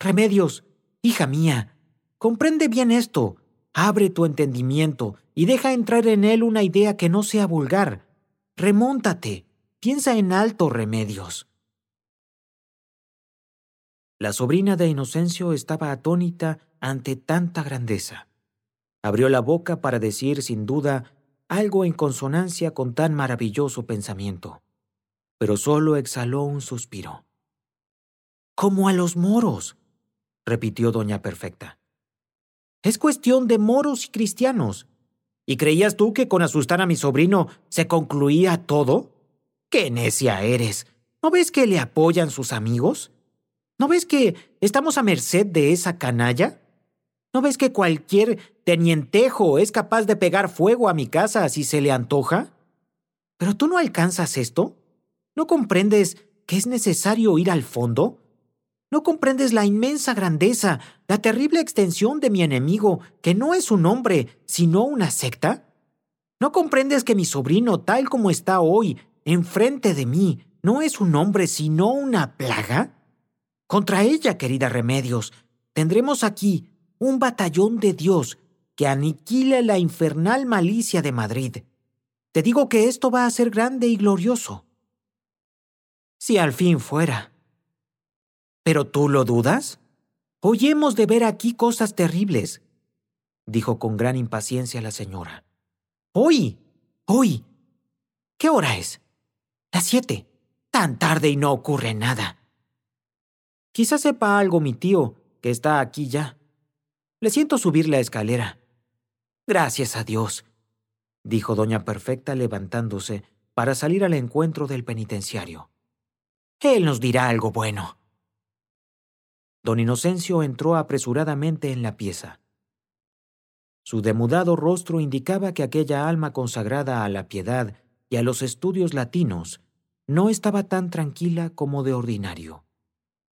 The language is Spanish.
Remedios, hija mía, comprende bien esto. Abre tu entendimiento y deja entrar en él una idea que no sea vulgar. Remóntate. Piensa en alto, Remedios. La sobrina de Inocencio estaba atónita ante tanta grandeza. Abrió la boca para decir, sin duda, algo en consonancia con tan maravilloso pensamiento, pero solo exhaló un suspiro. «Como a los moros», repitió doña Perfecta. «Es cuestión de moros y cristianos. ¿Y creías tú que con asustar a mi sobrino se concluía todo? ¡Qué necia eres! ¿No ves que le apoyan sus amigos? ¿No ves que estamos a merced de esa canalla? ¿No ves que cualquier tenientejo es capaz de pegar fuego a mi casa si se le antoja? ¿Pero tú no alcanzas esto? ¿No comprendes que es necesario ir al fondo? ¿No comprendes la inmensa grandeza, la terrible extensión de mi enemigo, que no es un hombre, sino una secta? ¿No comprendes que mi sobrino, tal como está hoy, enfrente de mí, no es un hombre, sino una plaga? Contra ella, querida Remedios, tendremos aquí un batallón de Dios que aniquile la infernal malicia de Madrid. Te digo que esto va a ser grande y glorioso. Si al fin fuera. ¿Pero tú lo dudas? Hoy hemos de ver aquí cosas terribles, dijo con gran impaciencia la señora. ¡Hoy! ¡Hoy! ¿Qué hora es? Las 7. Tan tarde y no ocurre nada. Quizás sepa algo mi tío, que está aquí ya. Le siento subir la escalera. Gracias a Dios, dijo doña Perfecta levantándose para salir al encuentro del penitenciario. Él nos dirá algo bueno. Don Inocencio entró apresuradamente en la pieza. Su demudado rostro indicaba que aquella alma consagrada a la piedad y a los estudios latinos no estaba tan tranquila como de ordinario.